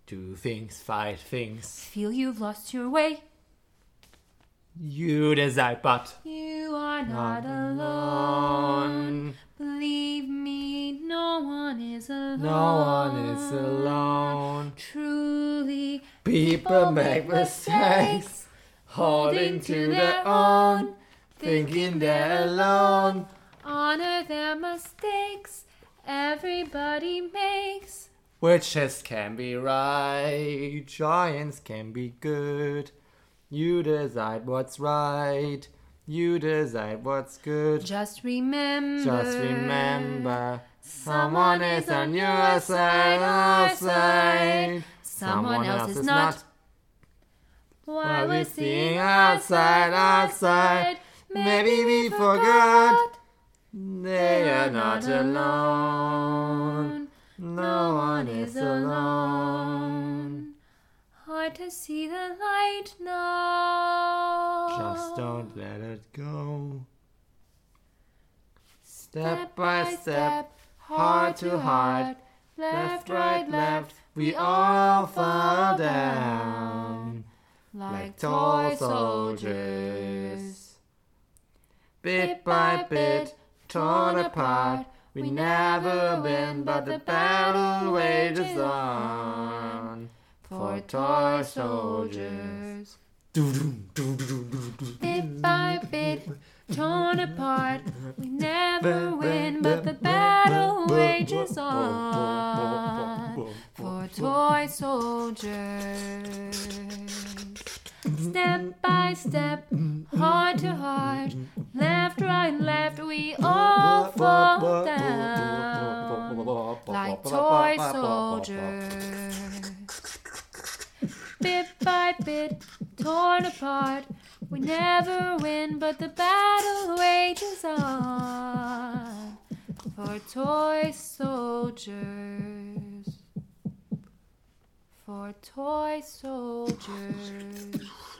Do things, fight things. Feel you've lost your way. You decide, but You are not alone. Believe me, no one is alone. no one is alone. Truly, People make mistakes, holding to their own, thinking they're alone. honor their mistakes. Everybody makes. Witches can be right, giants can be good. You decide what's right, you decide what's good. Just remember. Just remember, someone is on your side, our side. Someone else is not. While we're seeing outside, maybe we forgot. They are not alone. No one is alone. Hard to see the light now. Just don't let it go. Step by step, heart to heart, left, right, left, we all fall down like toy soldiers. Bit by bit, torn apart, we never win, but the battle wages on for toy soldiers. Bit by bit, torn apart, we never win, but the battle wages on for toy soldiers. Step by step, heart to heart, left, right, left, we all fall down like toy soldiers. Bit by bit, torn apart, we never win, but the battle wages on for toy soldiers. For toy soldiers.